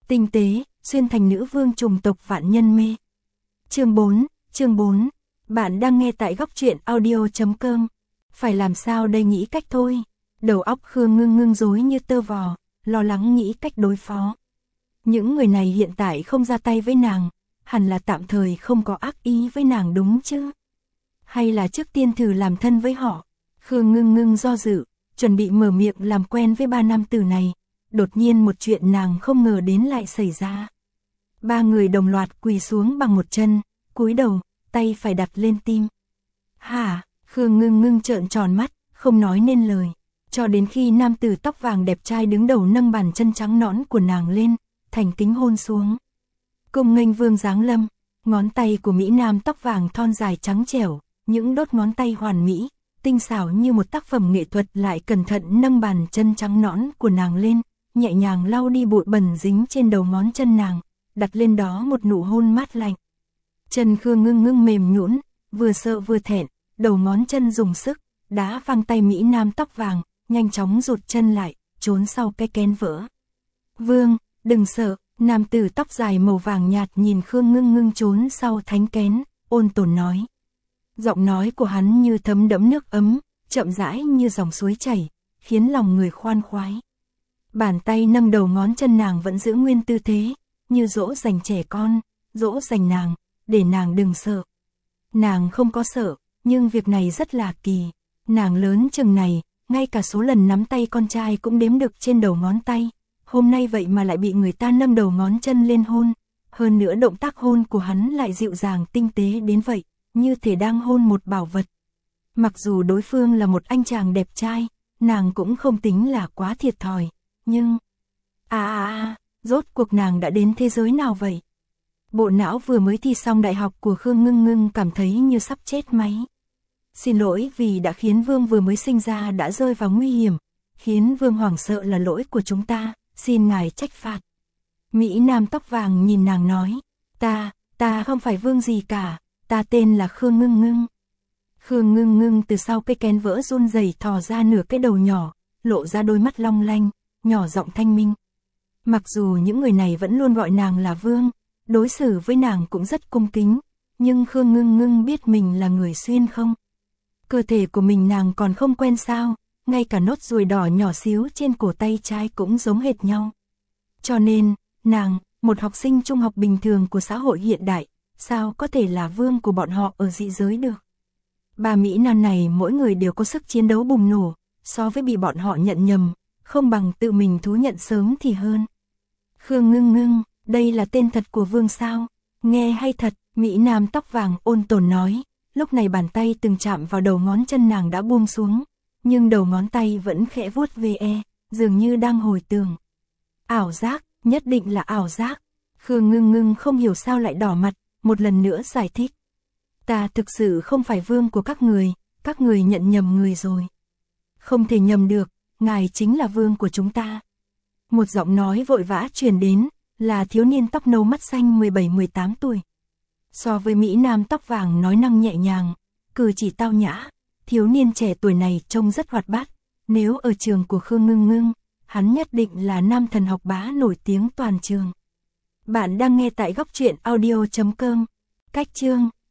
tinh tế, xuyên thành nữ vương trùng tộc vạn nhân mê. Chương 4, bạn đang nghe tại góc truyện audio.com. Phải làm sao đây, nghĩ cách thôi. Đầu óc Khương Ngưng Ngưng rối như tơ vò, lo lắng nghĩ cách đối phó. Những người này hiện tại không ra tay với nàng, hẳn là tạm thời không có ác ý với nàng đúng chứ? Hay là trước tiên thử làm thân với họ? Khương Ngưng Ngưng do dự, chuẩn bị mở miệng làm quen với ba nam tử này. Đột nhiên một chuyện nàng không ngờ đến lại xảy ra. Ba người đồng loạt quỳ xuống bằng một chân, cúi đầu, tay phải đặt lên tim. Hả? Khương Ngưng Ngưng trợn tròn mắt, không nói nên lời. Cho đến khi nam tử tóc vàng đẹp trai đứng đầu nâng bàn chân trắng nõn của nàng lên, thành kính hôn xuống. Cung nghênh vương giáng lâm, ngón tay của mỹ nam tóc vàng thon dài trắng trẻo, những đốt ngón tay hoàn mỹ, tinh xảo như một tác phẩm nghệ thuật, lại cẩn thận nâng bàn chân trắng nõn của nàng lên, nhẹ nhàng lau đi bụi bẩn dính trên đầu ngón chân nàng, đặt lên đó một nụ hôn mát lạnh. Chân Khương Ngưng Ngưng mềm nhũn, vừa sợ vừa thẹn, đầu ngón chân dùng sức đá văng tay mỹ nam tóc vàng, nhanh chóng rụt chân lại, trốn sau cái kén vỡ. Vương, đừng sợ. Nam tử tóc dài màu vàng nhạt nhìn Khương Ngưng Ngưng trốn sau thánh kén, ôn tồn nói. Giọng nói của hắn như thấm đẫm nước ấm, chậm rãi như dòng suối chảy, khiến lòng người khoan khoái. Bàn tay nâng đầu ngón chân nàng vẫn giữ nguyên tư thế, như dỗ dành trẻ con, dỗ dành nàng, để nàng đừng sợ. Nàng không có sợ, nhưng việc này rất là kỳ. Nàng lớn chừng này, ngay cả số lần nắm tay con trai cũng đếm được trên đầu ngón tay. Hôm nay vậy mà lại bị người ta nâng đầu ngón chân lên hôn. Hơn nữa động tác hôn của hắn lại dịu dàng tinh tế đến vậy, như thể đang hôn một bảo vật. Mặc dù đối phương là một anh chàng đẹp trai, nàng cũng không tính là quá thiệt thòi. Nhưng... rốt cuộc nàng đã đến thế giới nào vậy? Bộ não vừa mới thi xong đại học của Khương Ngưng Ngưng cảm thấy như sắp chết máy. Xin lỗi vì đã khiến Vương vừa mới sinh ra đã rơi vào nguy hiểm, khiến Vương hoảng sợ là lỗi của chúng ta, xin ngài trách phạt. Mỹ nam tóc vàng nhìn nàng nói, ta không phải Vương gì cả, ta tên là Khương Ngưng Ngưng. Khương Ngưng Ngưng từ sau cây kén vỡ run rẩy thò ra nửa cái đầu nhỏ, lộ ra đôi mắt long lanh, nhỏ giọng thanh minh. Mặc dù những người này vẫn luôn gọi nàng là Vương, đối xử với nàng cũng rất cung kính, nhưng Khương Ngưng Ngưng biết mình là người xuyên không. Cơ thể của mình nàng còn không quen sao, ngay cả nốt ruồi đỏ nhỏ xíu trên cổ tay trái cũng giống hệt nhau. Cho nên, nàng, một học sinh trung học bình thường của xã hội hiện đại, sao có thể là vương của bọn họ ở dị giới được. Ba Mỹ Nam này mỗi người đều có sức chiến đấu bùng nổ, so với bị bọn họ nhận nhầm, không bằng tự mình thú nhận sớm thì hơn. Khương Ngưng Ngưng, đây là tên thật của vương sao? Nghe hay thật, Mỹ Nam tóc vàng ôn tồn nói, lúc này bàn tay từng chạm vào đầu ngón chân nàng đã buông xuống, nhưng đầu ngón tay vẫn khẽ vuốt ve, dường như đang hồi tưởng. Ảo giác, nhất định là ảo giác. Khương Ngưng Ngưng không hiểu sao lại đỏ mặt, một lần nữa giải thích. Ta thực sự không phải vương của các người nhận nhầm người rồi. Không thể nhầm được, ngài chính là vương của chúng ta. Một giọng nói vội vã truyền đến, là thiếu niên tóc nâu mắt xanh 17-18 tuổi. So với Mỹ Nam tóc vàng nói năng nhẹ nhàng, cử chỉ tao nhã, thiếu niên trẻ tuổi này trông rất hoạt bát. Nếu ở trường của Khương Ngưng Ngưng, hắn nhất định là nam thần học bá nổi tiếng toàn trường. Bạn đang nghe tại góc truyện audio.com. Cách chương